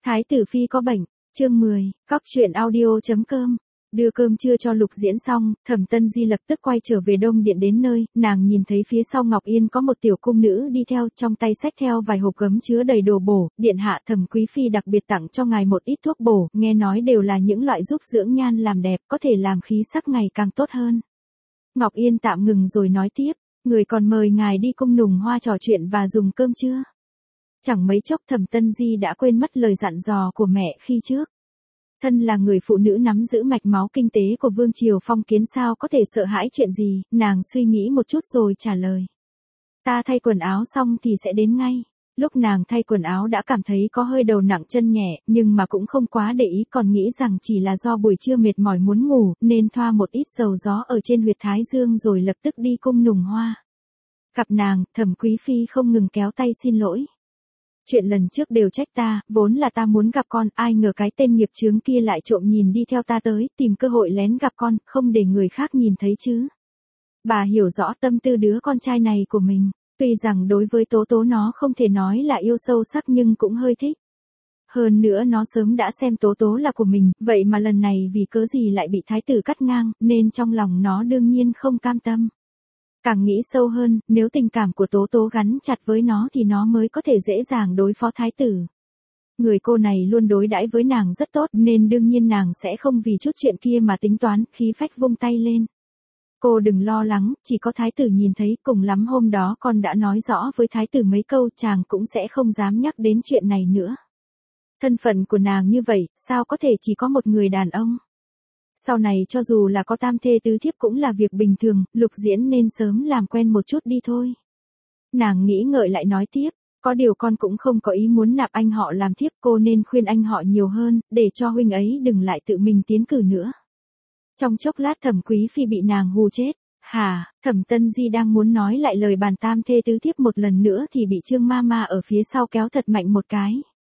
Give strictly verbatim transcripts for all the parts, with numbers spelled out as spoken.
Thái tử phi có bệnh, chương mười, cóc truyện audio chấm com. Đưa cơm trưa cho Lục Diễn xong, Thẩm Tân Di lập tức quay trở về Đông Điện đến nơi, nàng nhìn thấy phía sau Ngọc Yên có một tiểu cung nữ đi theo, trong tay xách theo vài hộp gấm chứa đầy đồ bổ, điện hạ Thẩm quý phi đặc biệt tặng cho ngài một ít thuốc bổ, nghe nói đều là những loại giúp dưỡng nhan làm đẹp, có thể làm khí sắc ngày càng tốt hơn. Ngọc Yên tạm ngừng rồi nói tiếp, người còn mời ngài đi cung nùng hoa trò chuyện và dùng cơm trưa. Chẳng mấy chốc Thẩm Tân Di đã quên mất lời dặn dò của mẹ khi trước. Thân là người phụ nữ nắm giữ mạch máu kinh tế của Vương Triều phong kiến sao có thể sợ hãi chuyện gì, nàng suy nghĩ một chút rồi trả lời. Ta thay quần áo xong thì sẽ đến ngay. Lúc nàng thay quần áo đã cảm thấy có hơi đầu nặng chân nhẹ, nhưng mà cũng không quá để ý, còn nghĩ rằng chỉ là do buổi trưa mệt mỏi muốn ngủ, nên thoa một ít dầu gió ở trên huyệt thái dương rồi lập tức đi cung nùng hoa. Gặp nàng, Thẩm quý phi không ngừng kéo tay xin lỗi. Chuyện lần trước đều trách ta, vốn là ta muốn gặp con, ai ngờ cái tên nghiệp chướng kia lại trộm nhìn đi theo ta tới, tìm cơ hội lén gặp con, không để người khác nhìn thấy chứ. Bà hiểu rõ tâm tư đứa con trai này của mình, tuy rằng đối với Tố Tố nó không thể nói là yêu sâu sắc nhưng cũng hơi thích. Hơn nữa nó sớm đã xem Tố Tố là của mình, vậy mà lần này vì cớ gì lại bị thái tử cắt ngang, nên trong lòng nó đương nhiên không cam tâm. Càng nghĩ sâu hơn, nếu tình cảm của Tố Tố gắn chặt với nó thì nó mới có thể dễ dàng đối phó thái tử. Người cô này luôn đối đãi với nàng rất tốt nên đương nhiên nàng sẽ không vì chút chuyện kia mà tính toán, khí phách vung tay lên. Cô đừng lo lắng, chỉ có thái tử nhìn thấy, cùng lắm hôm đó con đã nói rõ với thái tử mấy câu, chàng cũng sẽ không dám nhắc đến chuyện này nữa. Thân phận của nàng như vậy, sao có thể chỉ có một người đàn ông? Sau này cho dù là có tam thê tứ thiếp cũng là việc bình thường, Lục Diễn nên sớm làm quen một chút đi thôi. Nàng nghĩ ngợi lại nói tiếp, có điều con cũng không có ý muốn nạp anh họ làm thiếp, cô nên khuyên anh họ nhiều hơn, để cho huynh ấy đừng lại tự mình tiến cử nữa. Trong chốc lát Thẩm quý phi bị nàng hù chết. Hả, Thẩm Tân Di đang muốn nói lại lời bàn tam thê tứ thiếp một lần nữa thì bị Trương ma ma ở phía sau kéo thật mạnh một cái.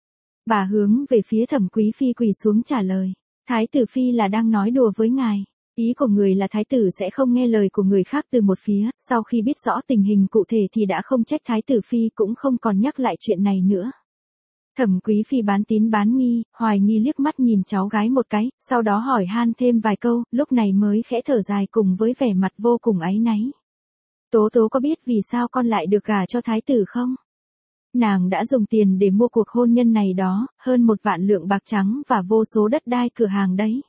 Bà hướng về phía Thẩm quý phi quỳ xuống trả lời. Thái tử phi là đang nói đùa với ngài. Ý của người là thái tử sẽ không nghe lời của người khác từ một phía, sau khi biết rõ tình hình cụ thể thì đã không trách thái tử phi cũng không còn nhắc lại chuyện này nữa. Thẩm quý phi bán tín bán nghi, hoài nghi liếc mắt nhìn cháu gái một cái, sau đó hỏi han thêm vài câu, lúc này mới khẽ thở dài cùng với vẻ mặt vô cùng áy náy. Tố Tố có biết vì sao con lại được gả cho thái tử không? Nàng đã dùng tiền để mua cuộc hôn nhân này đó, hơn một vạn lượng bạc trắng và vô số đất đai cửa hàng đấy.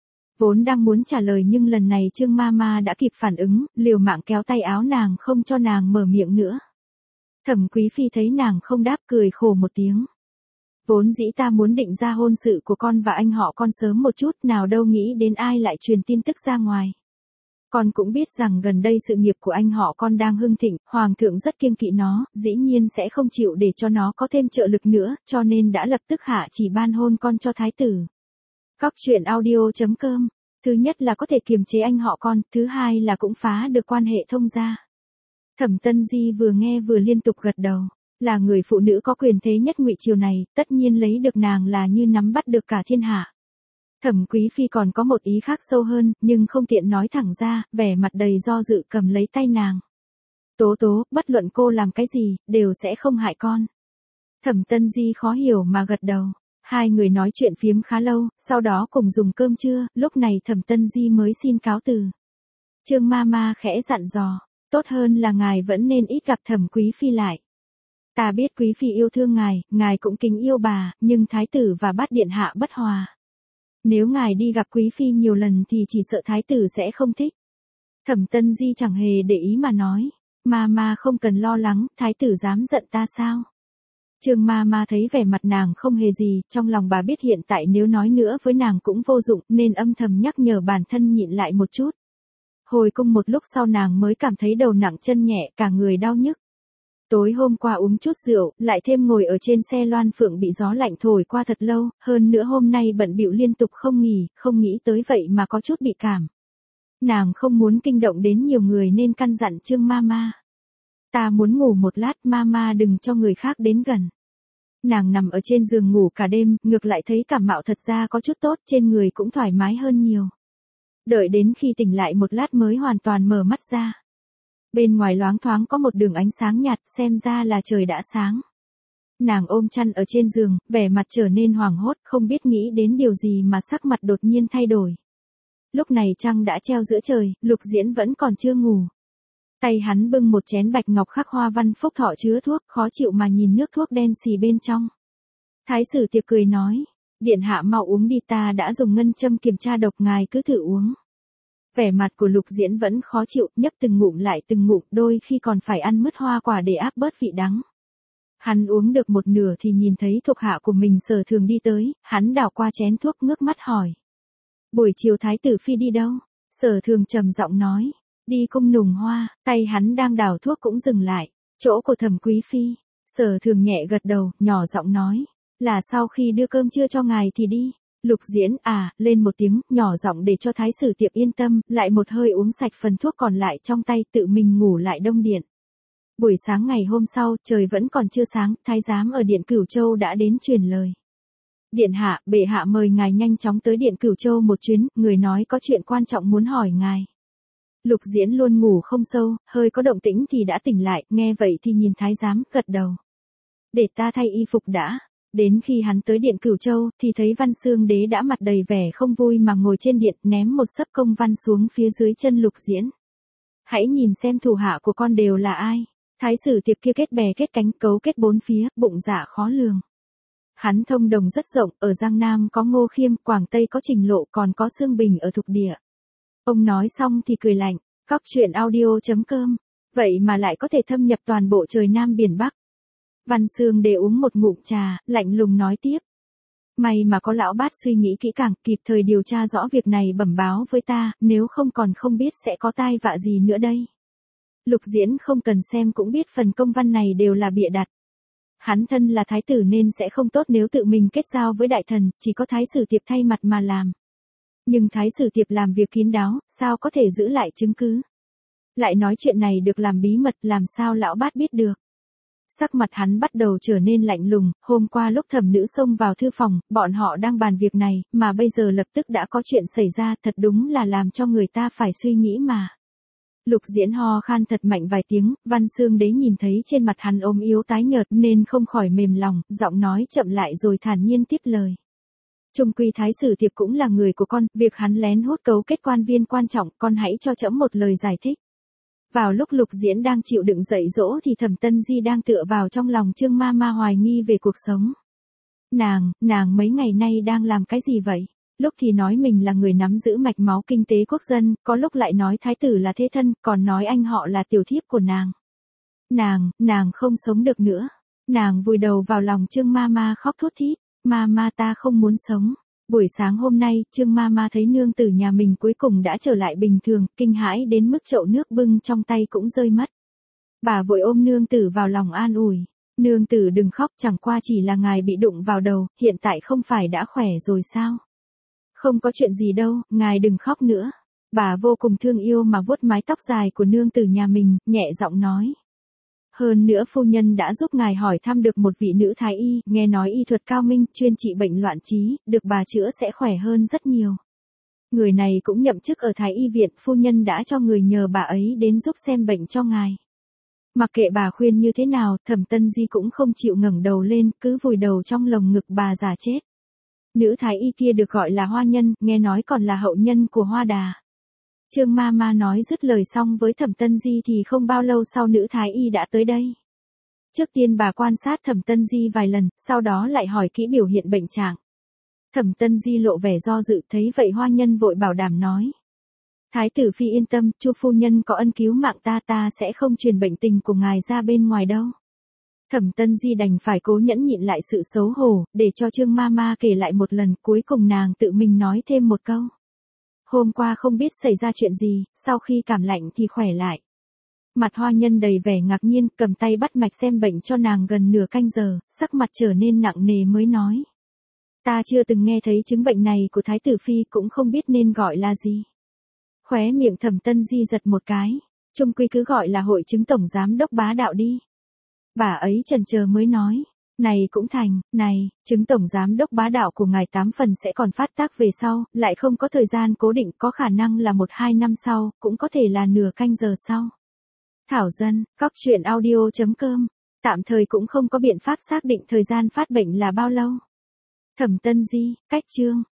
Vốn đang muốn trả lời nhưng lần này Trương ma ma đã kịp phản ứng, liều mạng kéo tay áo nàng không cho nàng mở miệng nữa. Thẩm quý phi thấy nàng không đáp cười khổ một tiếng. Vốn dĩ ta muốn định ra hôn sự của con và anh họ con sớm một chút, nào đâu nghĩ đến ai lại truyền tin tức ra ngoài. Con cũng biết rằng gần đây sự nghiệp của anh họ con đang hưng thịnh, hoàng thượng rất kiêng kỵ nó, dĩ nhiên sẽ không chịu để cho nó có thêm trợ lực nữa, cho nên đã lập tức hạ chỉ ban hôn con cho thái tử. Cóc truyện audio chấm com. Thứ nhất là có thể kiềm chế anh họ con, thứ hai là cũng phá được quan hệ thông gia. Thẩm Tân Di vừa nghe vừa liên tục gật đầu. Là người phụ nữ có quyền thế nhất Ngụy Triều này, tất nhiên lấy được nàng là như nắm bắt được cả thiên hạ. Thẩm quý phi còn có một ý khác sâu hơn, nhưng không tiện nói thẳng ra, vẻ mặt đầy do dự cầm lấy tay nàng. Tố Tố, bất luận cô làm cái gì, đều sẽ không hại con. Thẩm Tân Di khó hiểu mà gật đầu. Hai người nói chuyện phiếm khá lâu, sau đó cùng dùng cơm trưa, lúc này Thẩm Tân Di mới xin cáo từ. Trương ma ma khẽ dặn dò, tốt hơn là ngài vẫn nên ít gặp Thẩm quý phi lại. Ta biết quý phi yêu thương ngài, ngài cũng kính yêu bà, nhưng thái tử và bát điện hạ bất hòa. Nếu ngài đi gặp quý phi nhiều lần thì chỉ sợ thái tử sẽ không thích. Thẩm Tân Di chẳng hề để ý mà nói, ma ma không cần lo lắng, thái tử dám giận ta sao? Trương ma ma thấy vẻ mặt nàng không hề gì, trong lòng bà biết hiện tại nếu nói nữa với nàng cũng vô dụng, nên âm thầm nhắc nhở bản thân nhịn lại một chút. Hồi cung một lúc sau nàng mới cảm thấy đầu nặng chân nhẹ, cả người đau nhức. Tối hôm qua uống chút rượu, lại thêm ngồi ở trên xe loan phượng bị gió lạnh thổi qua thật lâu, hơn nữa hôm nay bận bịu liên tục không nghỉ, không nghĩ tới vậy mà có chút bị cảm. Nàng không muốn kinh động đến nhiều người nên căn dặn Trương ma ma. Ta muốn ngủ một lát, ma ma đừng cho người khác đến gần. Nàng nằm ở trên giường ngủ cả đêm, ngược lại thấy cảm mạo thật ra có chút tốt, trên người cũng thoải mái hơn nhiều. Đợi đến khi tỉnh lại một lát mới hoàn toàn mở mắt ra. Bên ngoài loáng thoáng có một đường ánh sáng nhạt, xem ra là trời đã sáng. Nàng ôm chăn ở trên giường, vẻ mặt trở nên hoảng hốt, không biết nghĩ đến điều gì mà sắc mặt đột nhiên thay đổi. Lúc này trăng đã treo giữa trời, Lục Diễn vẫn còn chưa ngủ. Tay hắn bưng một chén bạch ngọc khắc hoa văn phúc thọ chứa thuốc, khó chịu mà nhìn nước thuốc đen xì bên trong. Thái sử Tiệp cười nói, điện hạ mau uống đi, ta đã dùng ngân châm kiểm tra độc, ngài cứ thử uống. Vẻ mặt của Lục Diễn vẫn khó chịu, nhấp từng ngụm lại từng ngụm, đôi khi còn phải ăn mứt hoa quả để áp bớt vị đắng. Hắn uống được một nửa thì nhìn thấy thuộc hạ của mình Sở Thường đi tới, hắn đảo qua chén thuốc ngước mắt hỏi. Buổi chiều Thái tử phi đi đâu? Sở Thường trầm giọng nói, đi cung nùng hoa, tay hắn đang đảo thuốc cũng dừng lại, chỗ của Thẩm Quý phi. Sở Thường nhẹ gật đầu, nhỏ giọng nói, là sau khi đưa cơm trưa cho ngài thì đi. Lục Diễn à, lên một tiếng, nhỏ giọng để cho Thái sử Tiệp yên tâm, lại một hơi uống sạch phần thuốc còn lại trong tay, tự mình ngủ lại đông điện. Buổi sáng ngày hôm sau, trời vẫn còn chưa sáng, thái giám ở điện Cửu Châu đã đến truyền lời. Điện hạ, bệ hạ mời ngài nhanh chóng tới điện Cửu Châu một chuyến, người nói có chuyện quan trọng muốn hỏi ngài. Lục Diễn luôn ngủ không sâu, hơi có động tĩnh thì đã tỉnh lại, nghe vậy thì nhìn thái giám, gật đầu. Để ta thay y phục đã. Đến khi hắn tới điện Cửu Châu, thì thấy Văn Xương Đế đã mặt đầy vẻ không vui mà ngồi trên điện, ném một sấp công văn xuống phía dưới chân Lục Diễn. Hãy nhìn xem thủ hạ của con đều là ai. Thái sử Tiệp kia kết bè kết cánh, cấu kết bốn phía, bụng dạ khó lường. Hắn thông đồng rất rộng, ở Giang Nam có Ngô Khiêm, Quảng Tây có Trình Lộ, còn có Xương Bình ở Thục Địa. Ông nói xong thì cười lạnh, cóc truyện audio chấm com, vậy mà lại có thể thâm nhập toàn bộ trời Nam biển Bắc. Văn Xương Đế uống một ngụm trà, lạnh lùng nói tiếp. May mà có lão bát suy nghĩ kỹ càng, kịp thời điều tra rõ việc này bẩm báo với ta, nếu không còn không biết sẽ có tai vạ gì nữa đây. Lục Diễn không cần xem cũng biết phần công văn này đều là bịa đặt. Hắn thân là thái tử nên sẽ không tốt nếu tự mình kết giao với đại thần, chỉ có Thái sử Tiệp thay mặt mà làm. Nhưng Thái sử Tiệp làm việc kín đáo, sao có thể giữ lại chứng cứ. Lại nói chuyện này được làm bí mật, làm sao lão bát biết được. Sắc mặt hắn bắt đầu trở nên lạnh lùng, hôm qua lúc Thẩm Nữ xông vào thư phòng, bọn họ đang bàn việc này, mà bây giờ lập tức đã có chuyện xảy ra, thật đúng là làm cho người ta phải suy nghĩ mà. Lục Diễn ho khan thật mạnh vài tiếng, Văn Xương Đế nhìn thấy trên mặt hắn ốm yếu tái nhợt nên không khỏi mềm lòng, giọng nói chậm lại rồi thản nhiên tiếp lời. Chung quy Thái sử Tiệp cũng là người của con, việc hắn lén hút cấu kết quan viên quan trọng, con hãy cho trẫm một lời giải thích. Vào lúc Lục Diễn đang chịu đựng dạy dỗ thì Thẩm Tân Di đang tựa vào trong lòng Trương Ma Ma hoài nghi về cuộc sống. Nàng, nàng mấy ngày nay đang làm cái gì vậy? Lúc thì nói mình là người nắm giữ mạch máu kinh tế quốc dân, có lúc lại nói thái tử là thế thân, còn nói anh họ là tiểu thiếp của nàng. Nàng, nàng không sống được nữa. Nàng vùi đầu vào lòng Trương Ma Ma khóc thút thít. Ma Ma ta không muốn sống. Buổi sáng hôm nay, Trương Ma Ma thấy nương tử nhà mình cuối cùng đã trở lại bình thường, kinh hãi đến mức chậu nước bưng trong tay cũng rơi mất. Bà vội ôm nương tử vào lòng an ủi. Nương tử đừng khóc, chẳng qua chỉ là ngài bị đụng vào đầu, hiện tại không phải đã khỏe rồi sao? Không có chuyện gì đâu, ngài đừng khóc nữa. Bà vô cùng thương yêu mà vuốt mái tóc dài của nương tử nhà mình, nhẹ giọng nói. Hơn nữa phu nhân đã giúp ngài hỏi thăm được một vị nữ thái y, nghe nói y thuật cao minh, chuyên trị bệnh loạn trí, được bà chữa sẽ khỏe hơn rất nhiều. Người này cũng nhậm chức ở thái y viện, phu nhân đã cho người nhờ bà ấy đến giúp xem bệnh cho ngài. Mặc kệ bà khuyên như thế nào, Thẩm Tân Di cũng không chịu ngẩng đầu lên, cứ vùi đầu trong lồng ngực bà già chết. Nữ thái y kia được gọi là Hoa Nhân, nghe nói còn là hậu nhân của Hoa Đà. Trương Ma Ma nói dứt lời xong với Thẩm Tân Di thì không bao lâu sau nữ thái y đã tới đây. Trước tiên bà quan sát Thẩm Tân Di vài lần, sau đó lại hỏi kỹ biểu hiện bệnh trạng. Thẩm Tân Di lộ vẻ do dự, thấy vậy Hoa Nhân vội bảo đảm nói. Thái tử phi yên tâm, Chu phu nhân có ân cứu mạng ta, ta sẽ không truyền bệnh tình của ngài ra bên ngoài đâu. Thẩm Tân Di đành phải cố nhẫn nhịn lại sự xấu hổ, để cho Trương Ma Ma kể lại một lần, cuối cùng nàng tự mình nói thêm một câu. Hôm qua không biết xảy ra chuyện gì, sau khi cảm lạnh thì khỏe lại. Mặt Hoa Nhân đầy vẻ ngạc nhiên, cầm tay bắt mạch xem bệnh cho nàng gần nửa canh giờ, sắc mặt trở nên nặng nề mới nói. Ta chưa từng nghe thấy chứng bệnh này của Thái tử phi, cũng không biết nên gọi là gì. Khóe miệng Thẩm Tân Di giật một cái, chung quy cứ gọi là hội chứng tổng giám đốc bá đạo đi. Bà ấy chần chờ mới nói, này cũng thành, này, chứng tổng giám đốc bá đạo của ngài tám phần sẽ còn phát tác về sau, lại không có thời gian cố định, có khả năng là một hai năm sau, cũng có thể là nửa canh giờ sau. Thảo Dân, cóc truyện audio chấm com Tạm thời cũng không có biện pháp xác định thời gian phát bệnh là bao lâu. Thẩm Tân Di, cách chương